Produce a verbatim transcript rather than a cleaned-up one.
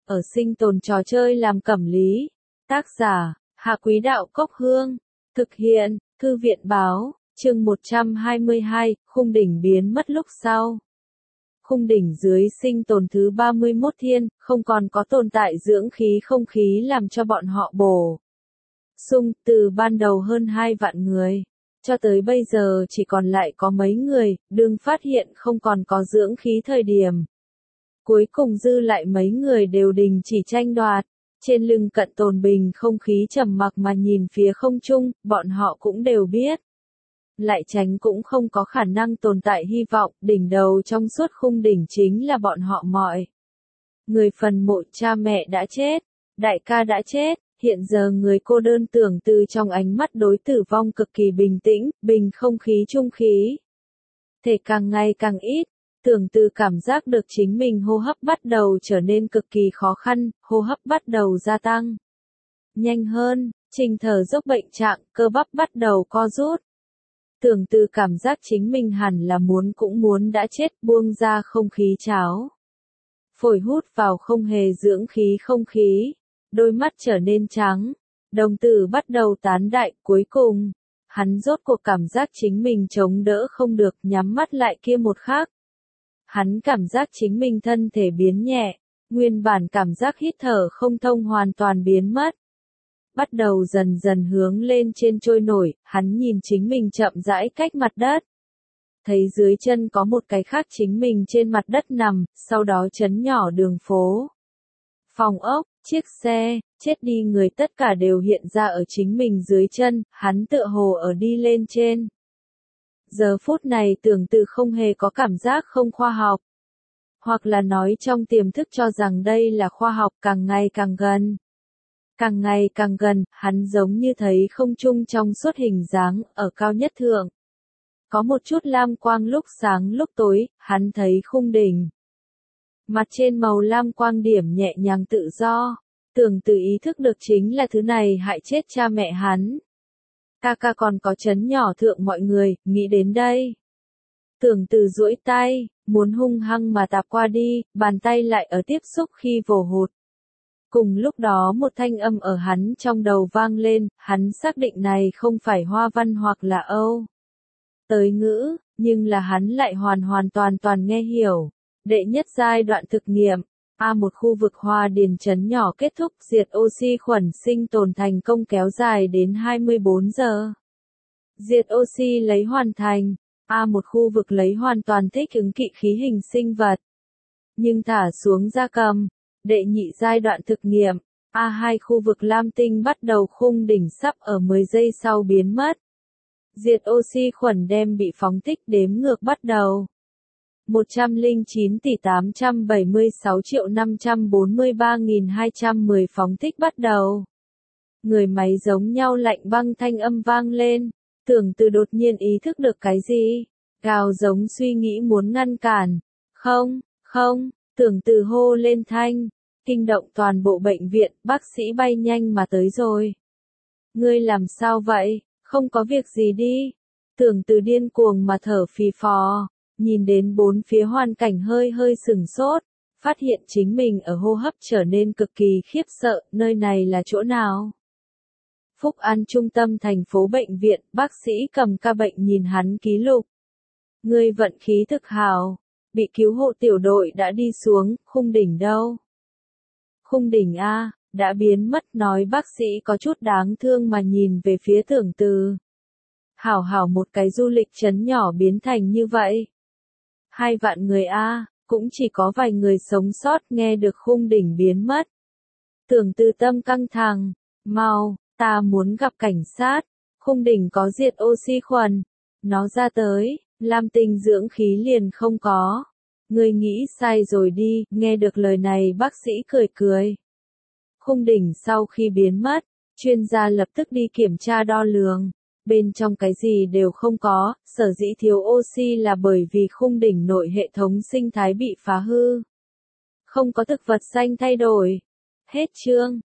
ở sinh tồn trò chơi làm cẩm lý. Tác giả, Hạ Quý Đạo Cốc Hương. Thực hiện, Thư viện Báo, chương một trăm hai mươi hai, khung đỉnh biến mất lúc sau. Khung đỉnh dưới sinh tồn thứ ba mươi mốt thiên, không còn có tồn tại dưỡng khí không khí làm cho bọn họ bổ sung, từ ban đầu hơn hai vạn người, cho tới bây giờ chỉ còn lại có mấy người, đương phát hiện không còn có dưỡng khí thời điểm. Cuối cùng dư lại mấy người đều đình chỉ tranh đoạt, trên lưng cận tồn bình không khí trầm mặc mà nhìn phía không trung, bọn họ cũng đều biết. Lại tránh cũng không có khả năng tồn tại hy vọng, đỉnh đầu trong suốt khung đỉnh chính là bọn họ mọi. Người phần mộ cha mẹ đã chết, đại ca đã chết, hiện giờ người cô đơn tưởng từ trong ánh mắt đối tử vong cực kỳ bình tĩnh, bình không khí trung khí. Thể càng ngày càng ít, tưởng từ cảm giác được chính mình hô hấp bắt đầu trở nên cực kỳ khó khăn, hô hấp bắt đầu gia tăng. Nhanh hơn, trình thở dốc bệnh trạng, cơ bắp bắt đầu co rút. Tưởng từ cảm giác chính mình hẳn là muốn cũng muốn đã chết, buông ra không khí cháo. Phổi hút vào không hề dưỡng khí không khí, đôi mắt trở nên trắng, đồng tử bắt đầu tán đại, cuối cùng, hắn rốt cuộc cảm giác chính mình chống đỡ không được, nhắm mắt lại kia một khắc. Hắn cảm giác chính mình thân thể biến nhẹ, nguyên bản cảm giác hít thở không thông hoàn toàn biến mất. Bắt đầu dần dần hướng lên trên trôi nổi, hắn nhìn chính mình chậm rãi cách mặt đất. Thấy dưới chân có một cái khác chính mình trên mặt đất nằm, sau đó chấn nhỏ đường phố. Phòng ốc, chiếc xe, chết đi người tất cả đều hiện ra ở chính mình dưới chân, hắn tựa hồ ở đi lên trên. Giờ phút này tưởng từ không hề có cảm giác không khoa học. Hoặc là nói trong tiềm thức cho rằng đây là khoa học càng ngày càng gần. Càng ngày càng gần, hắn giống như thấy không trung trong suốt hình dáng, ở cao nhất thượng. Có một chút lam quang lúc sáng lúc tối, hắn thấy khung đỉnh. Mặt trên màu lam quang điểm nhẹ nhàng tự do, tưởng từ ý thức được chính là thứ này hại chết cha mẹ hắn. Ca ca còn có chấn nhỏ thượng mọi người, nghĩ đến đây. Tưởng từ duỗi tay, muốn hung hăng mà tạp qua đi, bàn tay lại ở tiếp xúc khi vồ hụt. Cùng lúc đó một thanh âm ở hắn trong đầu vang lên, hắn xác định này không phải Hoa Văn hoặc là Âu tới ngữ, nhưng là hắn lại hoàn hoàn toàn toàn nghe hiểu. Đệ nhất giai đoạn thực nghiệm, A một khu vực hoa điền chấn nhỏ kết thúc diệt oxy khuẩn sinh tồn thành công kéo dài đến hai mươi bốn giờ. Diệt oxy lấy hoàn thành, A một khu vực lấy hoàn toàn thích ứng kỵ khí hình sinh vật. Nhưng thả xuống gia cầm. Đệ nhị giai đoạn thực nghiệm, A hai khu vực lam tinh bắt đầu khung đỉnh sắp ở mười giây sau biến mất. Diệt oxy khuẩn đem bị phóng thích đếm ngược bắt đầu. một trăm lẻ chín tỷ tám trăm bảy mươi sáu triệu năm trăm bốn mươi ba nghìn hai trăm mười phóng thích bắt đầu. Người máy giống nhau lạnh băng thanh âm vang lên, tưởng từ đột nhiên ý thức được cái gì, gào giống suy nghĩ muốn ngăn cản. Không, không, tưởng từ hô lên thanh, kinh động toàn bộ bệnh viện, bác sĩ bay nhanh mà tới rồi. Ngươi làm sao vậy, không có việc gì đi. Tưởng từ điên cuồng mà thở phì phò. Nhìn đến bốn phía hoàn cảnh hơi hơi sừng sốt, phát hiện chính mình ở hô hấp trở nên cực kỳ khiếp sợ, nơi này là chỗ nào? Phúc An trung tâm thành phố bệnh viện, bác sĩ cầm ca bệnh nhìn hắn ký lục. Ngươi vận khí thực hào, bị cứu hộ tiểu đội đã đi xuống, khung đỉnh đâu? Khung đỉnh A, đã biến mất, nói bác sĩ có chút đáng thương mà nhìn về phía tưởng từ. Hảo hảo một cái du lịch trấn nhỏ biến thành như vậy. Hai vạn người A, cũng chỉ có vài người sống sót nghe được khung đỉnh biến mất. Tưởng từ tâm căng thẳng, mau, ta muốn gặp cảnh sát, khung đỉnh có diệt oxy khuẩn, nó ra tới, lam tinh dưỡng khí liền không có. Ngươi nghĩ sai rồi đi, nghe được lời này bác sĩ cười cười. Khung đỉnh sau khi biến mất, chuyên gia lập tức đi kiểm tra đo lường. Bên trong cái gì đều không có, sở dĩ thiếu oxy là bởi vì khung đỉnh nội hệ thống sinh thái bị phá hư. Không có thực vật xanh thay đổi. Hết chương.